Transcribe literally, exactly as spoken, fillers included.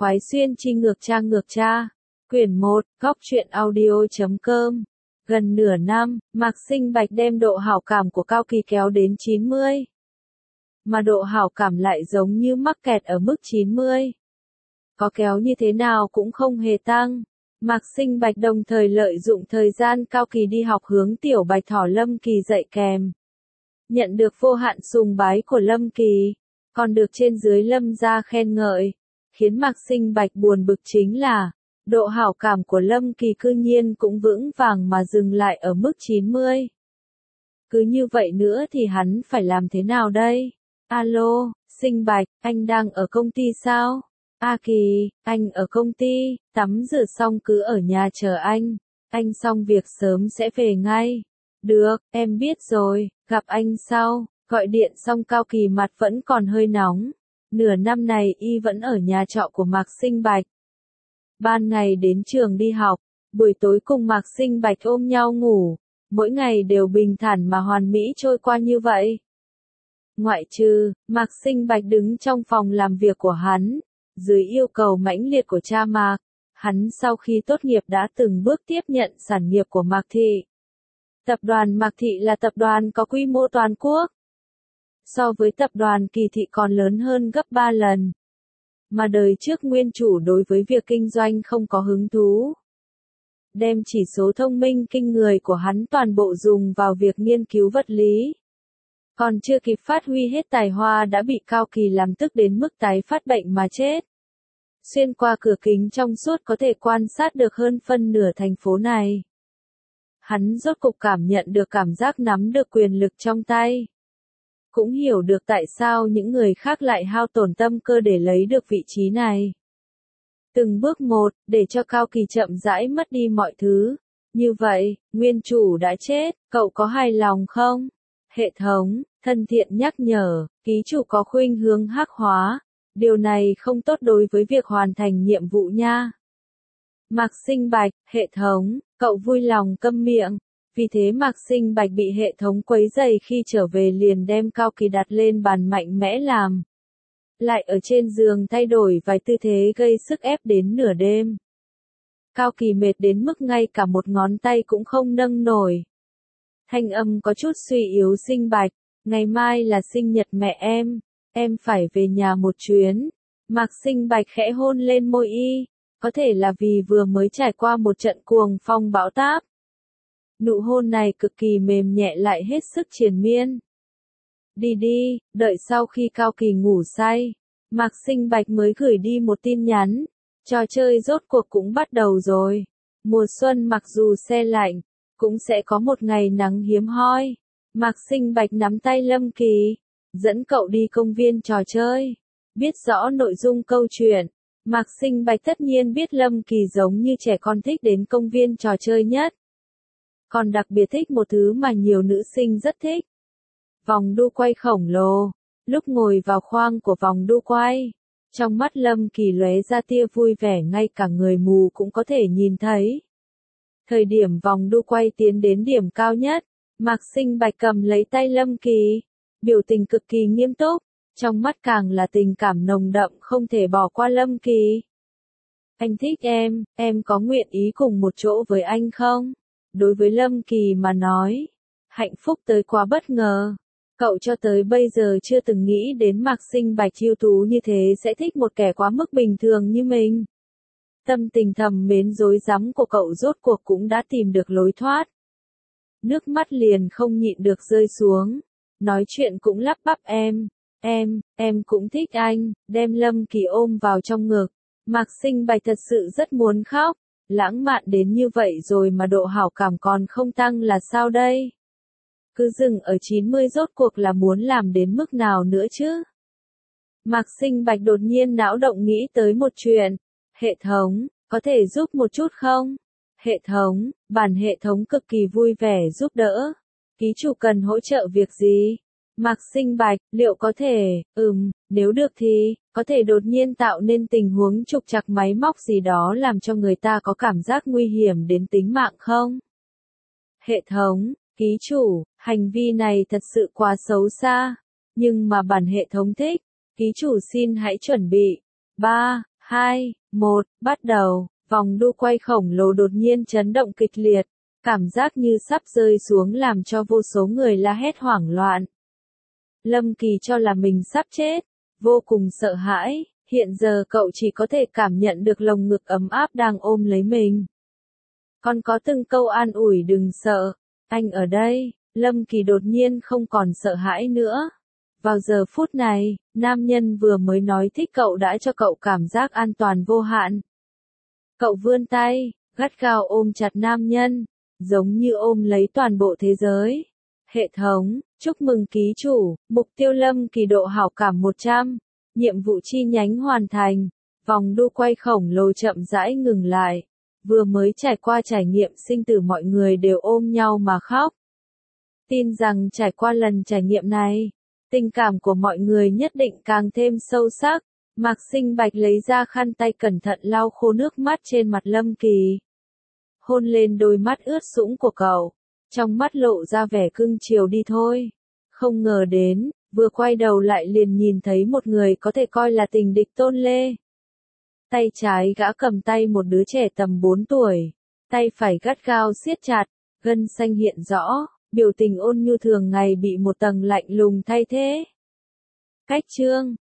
khoái xuyên chi ngược cha ngược cha. Quyển một, góc truyện audio chấm com. Gần nửa năm, Mạc Sinh Bạch đem độ hảo cảm của Cao Kỳ kéo đến chín mươi. Mà độ hảo cảm lại giống như mắc kẹt ở mức chín mươi. Có kéo như thế nào cũng không hề tăng. Mạc Sinh Bạch đồng thời lợi dụng thời gian Cao Kỳ đi học hướng tiểu bạch thỏ Lâm Kỳ dạy kèm. Nhận được vô hạn sùng bái của Lâm Kỳ, còn được trên dưới Lâm gia khen ngợi. Khiến Mạc Sinh Bạch buồn bực chính là, độ hảo cảm của Lâm Kỳ cư nhiên cũng vững vàng mà dừng lại ở mức chín mươi. Cứ như vậy nữa thì hắn phải làm thế nào đây? Alo, Sinh Bạch, anh đang ở công ty sao? A Kỳ, anh ở công ty, tắm rửa xong cứ ở nhà chờ anh. Anh xong việc sớm sẽ về ngay. Được, em biết rồi, gặp anh sau. Gọi điện xong Cao Kỳ mặt vẫn còn hơi nóng. Nửa năm này y vẫn ở nhà trọ của Mạc Sinh Bạch. Ban ngày đến trường đi học, buổi tối cùng Mạc Sinh Bạch ôm nhau ngủ. Mỗi ngày đều bình thản mà hoàn mỹ trôi qua như vậy. Ngoại trừ, Mạc Sinh Bạch đứng trong phòng làm việc của hắn. Dưới yêu cầu mãnh liệt của cha Mạc, hắn sau khi tốt nghiệp đã từng bước tiếp nhận sản nghiệp của Mạc Thị. Tập đoàn Mạc Thị là tập đoàn có quy mô toàn quốc. So với tập đoàn Kỳ Thị còn lớn hơn gấp ba lần. Mà đời trước nguyên chủ đối với việc kinh doanh không có hứng thú. Đem chỉ số thông minh kinh người của hắn toàn bộ dùng vào việc nghiên cứu vật lý. Còn chưa kịp phát huy hết tài hoa đã bị Cao Kỳ làm tức đến mức tái phát bệnh mà chết. Xuyên qua cửa kính trong suốt có thể quan sát được hơn phân nửa thành phố này. Hắn rốt cục cảm nhận được cảm giác nắm được quyền lực trong tay. Cũng hiểu được tại sao những người khác lại hao tổn tâm cơ để lấy được vị trí này. Từng bước một, để cho Cao Kỳ chậm rãi mất đi mọi thứ. Như vậy, nguyên chủ đã chết, cậu có hài lòng không? Hệ thống, thân thiện nhắc nhở, ký chủ có khuynh hướng hắc hóa. Điều này không tốt đối với việc hoàn thành nhiệm vụ nha. Mạc Sinh Bạch, hệ thống, cậu vui lòng câm miệng. Vì thế Mạc Sinh Bạch bị hệ thống quấy rầy khi trở về liền đem Cao Kỳ đặt lên bàn mạnh mẽ làm. Lại ở trên giường thay đổi vài tư thế gây sức ép đến nửa đêm. Cao Kỳ mệt đến mức ngay cả một ngón tay cũng không nâng nổi. Thanh âm có chút suy yếu. Sinh Bạch, ngày mai là sinh nhật mẹ em, em phải về nhà một chuyến. Mạc Sinh Bạch khẽ hôn lên môi y, có thể là vì vừa mới trải qua một trận cuồng phong bão táp. Nụ hôn này cực kỳ mềm nhẹ lại hết sức triền miên. Đi đi, đợi sau khi Cao Kỳ ngủ say, Mạc Sinh Bạch mới gửi đi một tin nhắn. Trò chơi rốt cuộc cũng bắt đầu rồi. Mùa xuân mặc dù se lạnh, cũng sẽ có một ngày nắng hiếm hoi. Mạc Sinh Bạch nắm tay Lâm Kỳ, dẫn cậu đi công viên trò chơi. Biết rõ nội dung câu chuyện, Mạc Sinh Bạch tất nhiên biết Lâm Kỳ giống như trẻ con thích đến công viên trò chơi nhất. Còn đặc biệt thích một thứ mà nhiều nữ sinh rất thích. Vòng đu quay khổng lồ. Lúc ngồi vào khoang của vòng đu quay, trong mắt Lâm Kỳ lóe ra tia vui vẻ ngay cả người mù cũng có thể nhìn thấy. Thời điểm vòng đu quay tiến đến điểm cao nhất, Mạc Sinh Bạch cầm lấy tay Lâm Kỳ, biểu tình cực kỳ nghiêm túc, trong mắt càng là tình cảm nồng đậm không thể bỏ qua Lâm Kỳ. Anh thích em, em có nguyện ý cùng một chỗ với anh không? Đối với Lâm Kỳ mà nói, hạnh phúc tới quá bất ngờ. Cậu cho tới bây giờ chưa từng nghĩ đến Mạc Sinh Bạch ưu tú như thế sẽ thích một kẻ quá mức bình thường như mình. Tâm tình thầm mến rối rắm của cậu rốt cuộc cũng đã tìm được lối thoát. Nước mắt liền không nhịn được rơi xuống. Nói chuyện cũng lắp bắp em, em, em cũng thích anh, đem Lâm Kỳ ôm vào trong ngực. Mạc Sinh Bạch thật sự rất muốn khóc. Lãng mạn đến như vậy rồi mà độ hảo cảm còn không tăng là sao đây? Cứ dừng ở chín mươi rốt cuộc là muốn làm đến mức nào nữa chứ? Mạc Sinh Bạch đột nhiên não động nghĩ tới một chuyện. Hệ thống, có thể giúp một chút không? Hệ thống, bản hệ thống cực kỳ vui vẻ giúp đỡ. Ký chủ cần hỗ trợ việc gì? Mạc Sinh Bạch, liệu có thể, ừm, nếu được thì, có thể đột nhiên tạo nên tình huống trục trặc máy móc gì đó làm cho người ta có cảm giác nguy hiểm đến tính mạng không? Hệ thống, ký chủ, hành vi này thật sự quá xấu xa, nhưng mà bản hệ thống thích. Ký chủ xin hãy chuẩn bị. ba, hai, một, bắt đầu. Vòng đu quay khổng lồ đột nhiên chấn động kịch liệt, cảm giác như sắp rơi xuống làm cho vô số người la hét hoảng loạn. Lâm Kỳ cho là mình sắp chết, vô cùng sợ hãi, hiện giờ cậu chỉ có thể cảm nhận được lồng ngực ấm áp đang ôm lấy mình. Còn có từng câu an ủi đừng sợ, anh ở đây, Lâm Kỳ đột nhiên không còn sợ hãi nữa. Vào giờ phút này, nam nhân vừa mới nói thích cậu đã cho cậu cảm giác an toàn vô hạn. Cậu vươn tay, gắt gao ôm chặt nam nhân, giống như ôm lấy toàn bộ thế giới. Hệ thống, chúc mừng ký chủ, mục tiêu Lâm Kỳ độ hảo cảm một trăm, nhiệm vụ chi nhánh hoàn thành, vòng đu quay khổng lồ chậm rãi ngừng lại. Vừa mới trải qua trải nghiệm sinh tử mọi người đều ôm nhau mà khóc. Tin rằng trải qua lần trải nghiệm này, tình cảm của mọi người nhất định càng thêm sâu sắc. Mạc Sinh Bạch lấy ra khăn tay cẩn thận lau khô nước mắt trên mặt Lâm Kỳ. Hôn lên đôi mắt ướt sũng của cậu, trong mắt lộ ra vẻ cưng chiều đi thôi. Không ngờ đến, vừa quay đầu lại liền nhìn thấy một người có thể coi là tình địch Tôn Lê. Tay trái gã cầm tay một đứa trẻ tầm bốn tuổi, tay phải gắt gao siết chặt, gân xanh hiện rõ, biểu tình ôn nhu thường ngày bị một tầng lạnh lùng thay thế. Cách chương